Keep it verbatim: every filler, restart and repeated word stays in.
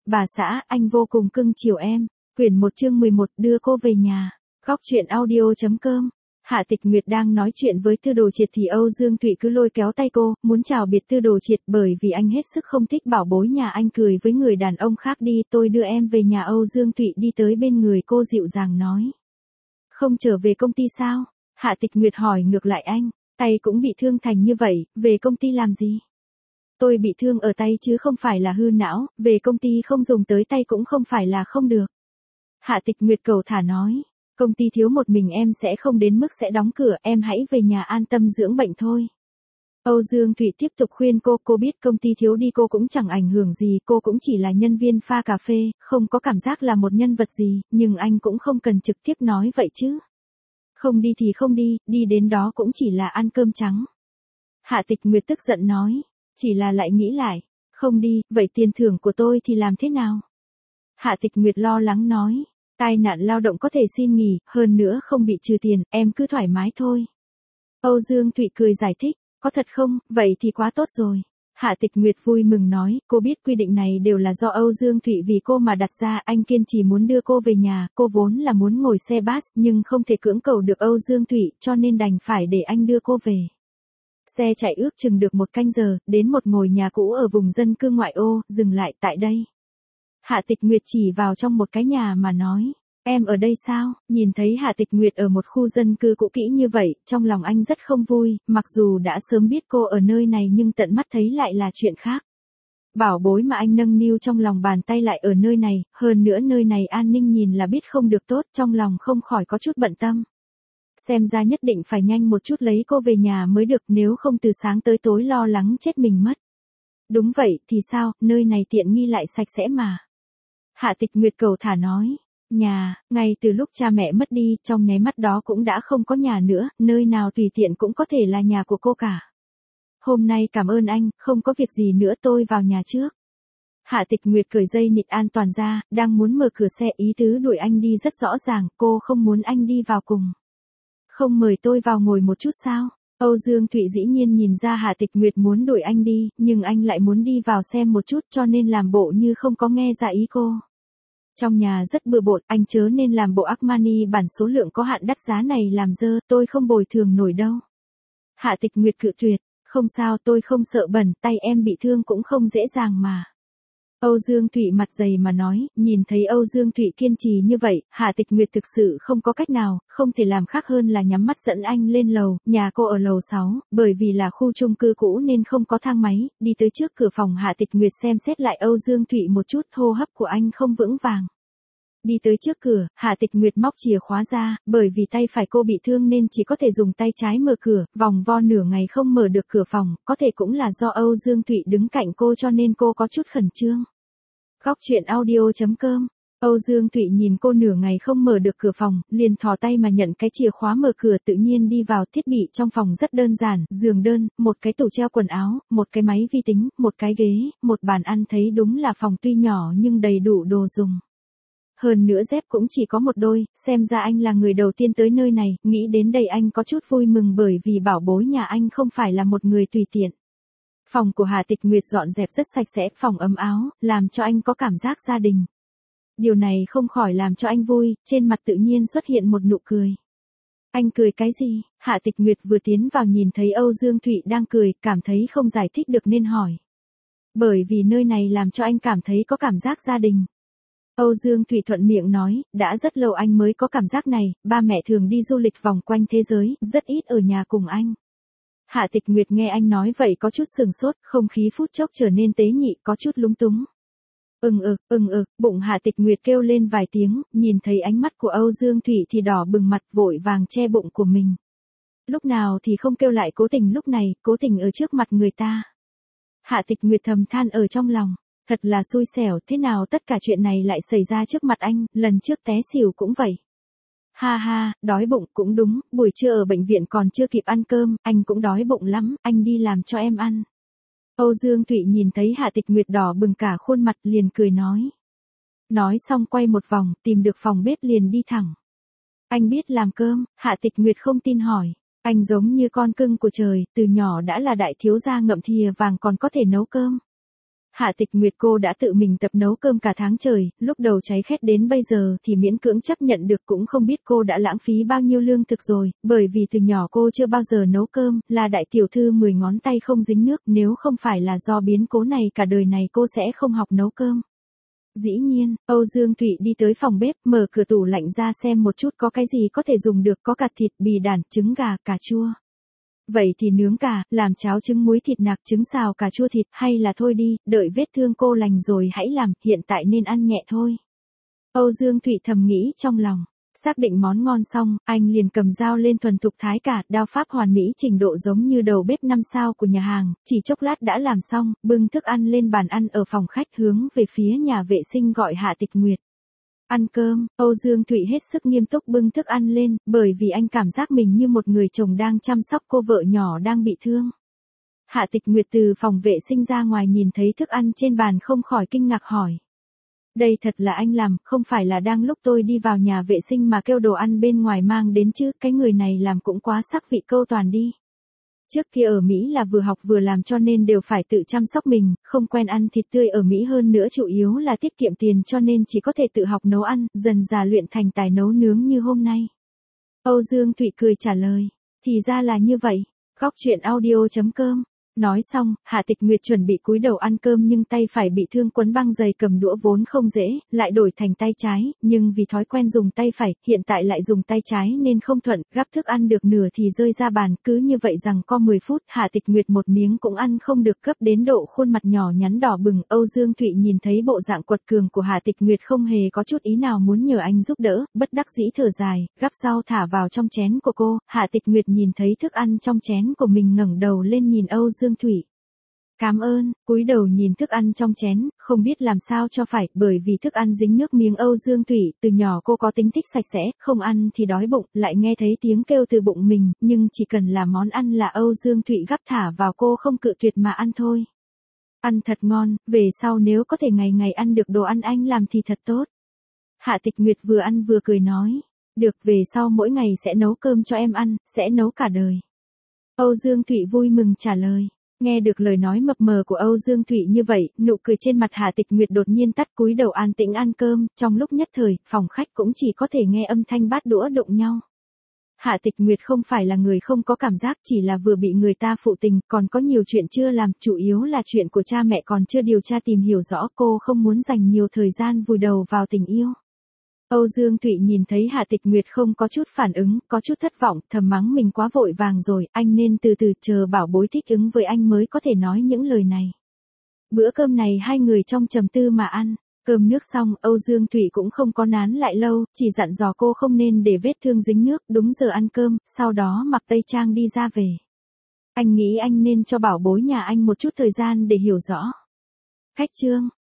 bà xã, anh vô cùng cưng chiều em. Quyển một chương mười một, đưa cô về nhà. Góc truyện audio chấm com. Hạ Tịch Nguyệt đang nói chuyện với Tư Đồ Triệt thì Âu Dương Thụy cứ lôi kéo tay cô, muốn chào biệt Tư Đồ Triệt bởi vì anh hết sức không thích bảo bối nhà anh cười với người đàn ông khác đi. Tôi đưa em về nhà. Âu Dương Thụy đi tới bên người cô dịu dàng nói. Không trở về công ty sao? Hạ Tịch Nguyệt hỏi ngược lại anh, tay cũng bị thương thành như vậy, về công ty làm gì? Tôi bị thương ở tay chứ không phải là hư não, về công ty không dùng tới tay cũng không phải là không được. Hạ Tịch Nguyệt cầu thả nói, công ty thiếu một mình em sẽ không đến mức sẽ đóng cửa, em hãy về nhà an tâm dưỡng bệnh thôi. Âu Dương Thụy tiếp tục khuyên cô, cô biết công ty thiếu đi cô cũng chẳng ảnh hưởng gì, cô cũng chỉ là nhân viên pha cà phê, không có cảm giác là một nhân vật gì, nhưng anh cũng không cần trực tiếp nói vậy chứ. Không đi thì không đi, đi đến đó cũng chỉ là ăn cơm trắng. Hạ Tịch Nguyệt tức giận nói, chỉ là lại nghĩ lại, không đi, vậy tiền thưởng của tôi thì làm thế nào? Hạ Tịch Nguyệt lo lắng nói, tai nạn lao động có thể xin nghỉ, hơn nữa không bị trừ tiền, em cứ thoải mái thôi. Âu Dương Thụy cười giải thích, có thật không, vậy thì quá tốt rồi. Hạ Tịch Nguyệt vui mừng nói, cô biết quy định này đều là do Âu Dương Thụy vì cô mà đặt ra, anh kiên trì muốn đưa cô về nhà, cô vốn là muốn ngồi xe bus, nhưng không thể cưỡng cầu được Âu Dương Thụy, cho nên đành phải để anh đưa cô về. Xe chạy ước chừng được một canh giờ, đến một ngôi nhà cũ ở vùng dân cư ngoại ô, dừng lại tại đây. Hạ Tịch Nguyệt chỉ vào trong một cái nhà mà nói, em ở đây sao? Nhìn thấy Hạ Tịch Nguyệt ở một khu dân cư cũ kỹ như vậy, trong lòng anh rất không vui, mặc dù đã sớm biết cô ở nơi này nhưng tận mắt thấy lại là chuyện khác. Bảo bối mà anh nâng niu trong lòng bàn tay lại ở nơi này, hơn nữa nơi này an ninh nhìn là biết không được tốt, trong lòng không khỏi có chút bận tâm. Xem ra nhất định phải nhanh một chút lấy cô về nhà mới được, nếu không từ sáng tới tối lo lắng chết mình mất. Đúng vậy, thì sao, nơi này tiện nghi lại sạch sẽ mà. Hạ Tịch Nguyệt cầu thả nói, nhà, ngay từ lúc cha mẹ mất đi, trong nháy mắt đó cũng đã không có nhà nữa, nơi nào tùy tiện cũng có thể là nhà của cô cả. Hôm nay cảm ơn anh, không có việc gì nữa tôi vào nhà trước. Hạ Tịch Nguyệt cởi dây nịt an toàn ra, đang muốn mở cửa xe, ý tứ đuổi anh đi rất rõ ràng, cô không muốn anh đi vào cùng. Không mời tôi vào ngồi một chút sao? Âu Dương Thụy dĩ nhiên nhìn ra Hạ Tịch Nguyệt muốn đuổi anh đi, nhưng anh lại muốn đi vào xem một chút cho nên làm bộ như không có nghe ra ý cô. Trong nhà rất bừa bộn, anh chớ nên làm bộ Armani bản số lượng có hạn đắt giá này làm dơ, tôi không bồi thường nổi đâu. Hạ Tịch Nguyệt cự tuyệt, không sao tôi không sợ bẩn, tay em bị thương cũng không dễ dàng mà. Âu Dương Thụy mặt dày mà nói, nhìn thấy Âu Dương Thụy kiên trì như vậy, Hạ Tịch Nguyệt thực sự không có cách nào, không thể làm khác hơn là nhắm mắt dẫn anh lên lầu, nhà cô ở lầu sáu, bởi vì là khu chung cư cũ nên không có thang máy, đi tới trước cửa phòng Hạ Tịch Nguyệt xem xét lại Âu Dương Thụy một chút, hô hấp của anh không vững vàng. Đi tới trước cửa, Hạ Tịch Nguyệt móc chìa khóa ra, bởi vì tay phải cô bị thương nên chỉ có thể dùng tay trái mở cửa, vòng vo nửa ngày không mở được cửa phòng, có thể cũng là do Âu Dương Thụy đứng cạnh cô cho nên cô có chút khẩn trương. Góc truyện audio chấm com. Âu Dương Thụy nhìn cô nửa ngày không mở được cửa phòng, liền thò tay mà nhận cái chìa khóa mở cửa, tự nhiên đi vào. Thiết bị trong phòng rất đơn giản, giường đơn, một cái tủ treo quần áo, một cái máy vi tính, một cái ghế, một bàn ăn, thấy đúng là phòng tuy nhỏ nhưng đầy đủ đồ dùng. Hơn nữa dép cũng chỉ có một đôi, xem ra anh là người đầu tiên tới nơi này, nghĩ đến đây anh có chút vui mừng bởi vì bảo bối nhà anh không phải là một người tùy tiện. Phòng của Hạ Tịch Nguyệt dọn dẹp rất sạch sẽ, phòng ấm áo, làm cho anh có cảm giác gia đình. Điều này không khỏi làm cho anh vui, trên mặt tự nhiên xuất hiện một nụ cười. Anh cười cái gì? Hạ Tịch Nguyệt vừa tiến vào nhìn thấy Âu Dương Thụy đang cười, cảm thấy không giải thích được nên hỏi. Bởi vì nơi này làm cho anh cảm thấy có cảm giác gia đình. Âu Dương Thụy thuận miệng nói, đã rất lâu anh mới có cảm giác này, ba mẹ thường đi du lịch vòng quanh thế giới, rất ít ở nhà cùng anh. Hạ Tịch Nguyệt nghe anh nói vậy có chút sừng sốt, không khí phút chốc trở nên tế nhị, có chút lúng túng. Ừng ực, ừng ực, bụng Hạ Tịch Nguyệt kêu lên vài tiếng, nhìn thấy ánh mắt của Âu Dương Thụy thì đỏ bừng mặt, vội vàng che bụng của mình. Lúc nào thì không kêu lại cố tình lúc này, cố tình ở trước mặt người ta. Hạ Tịch Nguyệt thầm than ở trong lòng, thật là xui xẻo, thế nào tất cả chuyện này lại xảy ra trước mặt anh, lần trước té xỉu cũng vậy. Ha ha, đói bụng cũng đúng, buổi trưa ở bệnh viện còn chưa kịp ăn cơm, anh cũng đói bụng lắm, anh đi làm cho em ăn. Âu Dương Thụy nhìn thấy Hạ Tịch Nguyệt đỏ bừng cả khuôn mặt liền cười nói. Nói xong quay một vòng, tìm được phòng bếp liền đi thẳng. Anh biết làm cơm, Hạ Tịch Nguyệt không tin hỏi. Anh giống như con cưng của trời, từ nhỏ đã là đại thiếu gia ngậm thìa vàng còn có thể nấu cơm. Hạ Tịch Nguyệt cô đã tự mình tập nấu cơm cả tháng trời, lúc đầu cháy khét đến bây giờ thì miễn cưỡng chấp nhận được, cũng không biết cô đã lãng phí bao nhiêu lương thực rồi, bởi vì từ nhỏ cô chưa bao giờ nấu cơm, là đại tiểu thư mười ngón tay không dính nước, nếu không phải là do biến cố này cả đời này cô sẽ không học nấu cơm. Dĩ nhiên, Âu Dương Thụy đi tới phòng bếp, mở cửa tủ lạnh ra xem một chút có cái gì có thể dùng được, có cả thịt, bì đản, trứng gà, cà chua. Vậy thì nướng cà, làm cháo trứng muối thịt nạc, trứng xào cà chua thịt, hay là thôi đi, đợi vết thương cô lành rồi hãy làm, hiện tại nên ăn nhẹ thôi. Âu Dương Thụy thầm nghĩ trong lòng. Xác định món ngon xong, anh liền cầm dao lên thuần thục thái cà, đao pháp hoàn mỹ trình độ giống như đầu bếp năm sao của nhà hàng, chỉ chốc lát đã làm xong, bưng thức ăn lên bàn ăn ở phòng khách hướng về phía nhà vệ sinh gọi Hạ Tịch Nguyệt. Ăn cơm, Âu Dương Thụy hết sức nghiêm túc bưng thức ăn lên, bởi vì anh cảm giác mình như một người chồng đang chăm sóc cô vợ nhỏ đang bị thương. Hạ Tịch Nguyệt từ phòng vệ sinh ra ngoài nhìn thấy thức ăn trên bàn không khỏi kinh ngạc hỏi. Đây thật là anh làm, không phải là đang lúc tôi đi vào nhà vệ sinh mà kêu đồ ăn bên ngoài mang đến chứ, cái người này làm cũng quá sắc vị câu toàn đi. Trước kia ở Mỹ là vừa học vừa làm cho nên đều phải tự chăm sóc mình, không quen ăn thịt tươi ở Mỹ, hơn nữa chủ yếu là tiết kiệm tiền cho nên chỉ có thể tự học nấu ăn, dần dà luyện thành tài nấu nướng như hôm nay. Âu Dương Thụy cười trả lời, thì ra là như vậy, góc truyện audio chấm com. Nói xong, Hạ Tịch Nguyệt chuẩn bị cúi đầu ăn cơm nhưng tay phải bị thương quấn băng giày cầm đũa vốn không dễ, lại đổi thành tay trái, nhưng vì thói quen dùng tay phải, hiện tại lại dùng tay trái nên không thuận, gắp thức ăn được nửa thì rơi ra bàn, cứ như vậy rằng có mười phút, Hạ Tịch Nguyệt một miếng cũng ăn không được, gấp đến độ khuôn mặt nhỏ nhắn đỏ bừng. Âu Dương Thụy nhìn thấy bộ dạng quật cường của Hạ Tịch Nguyệt không hề có chút ý nào muốn nhờ anh giúp đỡ, bất đắc dĩ thở dài, gắp rau thả vào trong chén của cô. Hạ Tịch Nguyệt nhìn thấy thức ăn trong chén của mình ngẩng đầu lên nhìn Âu Dương Thụy. Cảm ơn, cúi đầu nhìn thức ăn trong chén, không biết làm sao cho phải, bởi vì thức ăn dính nước miếng Âu Dương Thụy, từ nhỏ cô có tính thích sạch sẽ, không ăn thì đói bụng, lại nghe thấy tiếng kêu từ bụng mình, nhưng chỉ cần là món ăn là Âu Dương Thụy gắp thả vào cô không cự tuyệt mà ăn thôi. Ăn thật ngon, về sau nếu có thể ngày ngày ăn được đồ ăn anh làm thì thật tốt. Hạ Tịch Nguyệt vừa ăn vừa cười nói, được, về sau mỗi ngày sẽ nấu cơm cho em ăn, sẽ nấu cả đời. Âu Dương Thụy vui mừng trả lời. Nghe được lời nói mập mờ của Âu Dương Thụy như vậy, nụ cười trên mặt Hạ Tịch Nguyệt đột nhiên tắt, cúi đầu an tĩnh ăn cơm, trong lúc nhất thời, phòng khách cũng chỉ có thể nghe âm thanh bát đũa đụng nhau. Hạ Tịch Nguyệt không phải là người không có cảm giác, chỉ là vừa bị người ta phụ tình, còn có nhiều chuyện chưa làm, chủ yếu là chuyện của cha mẹ còn chưa điều tra tìm hiểu rõ, cô không muốn dành nhiều thời gian vùi đầu vào tình yêu. Âu Dương Thụy nhìn thấy Hạ Tịch Nguyệt không có chút phản ứng, có chút thất vọng, thầm mắng mình quá vội vàng rồi, anh nên từ từ chờ bảo bối thích ứng với anh mới có thể nói những lời này. Bữa cơm này hai người trong trầm tư mà ăn, cơm nước xong, Âu Dương Thụy cũng không có nán lại lâu, chỉ dặn dò cô không nên để vết thương dính nước, đúng giờ ăn cơm, sau đó mặc tây trang đi ra về. Anh nghĩ anh nên cho bảo bối nhà anh một chút thời gian để hiểu rõ. Khách trương.